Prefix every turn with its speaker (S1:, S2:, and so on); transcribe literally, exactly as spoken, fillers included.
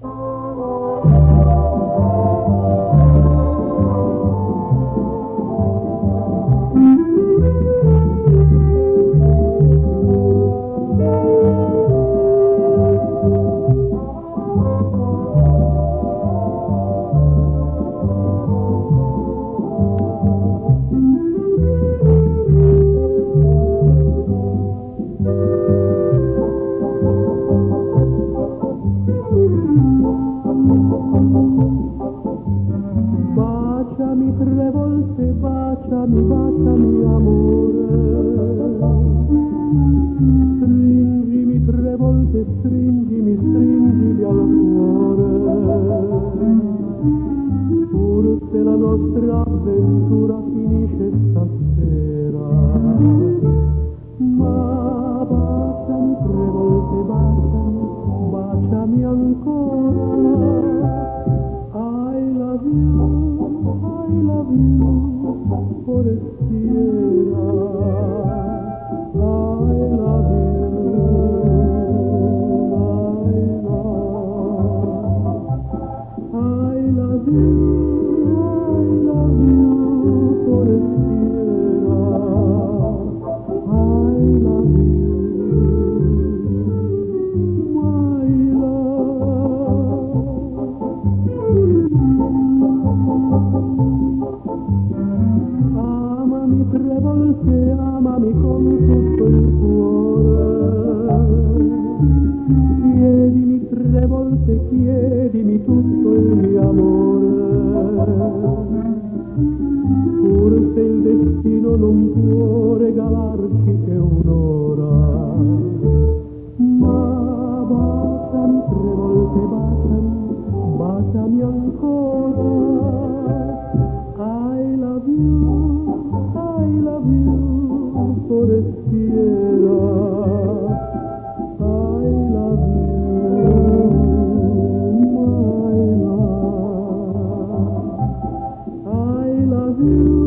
S1: Baciami tre volte, baciami, baciami amore. Stringimi tre volte, stringimi, stringimi al cuore. Forse la nostra avventura finisce stasera, ma baciami tre volte, baciami, baciami ancora. I love you, I love you, forestiera. I love you, I love, I love you, I love you, forestiera. I love you, my love. Amami tre volte, amami con tutto il cuore. Chiedimi tre volte, chiedimi tutto il mio amore. Forse il destino non può regalarci che un'ora, ma baciami tre volte, baciami, baciami ancora. I love you, I love you, forestiera. I love you, my love. I love you.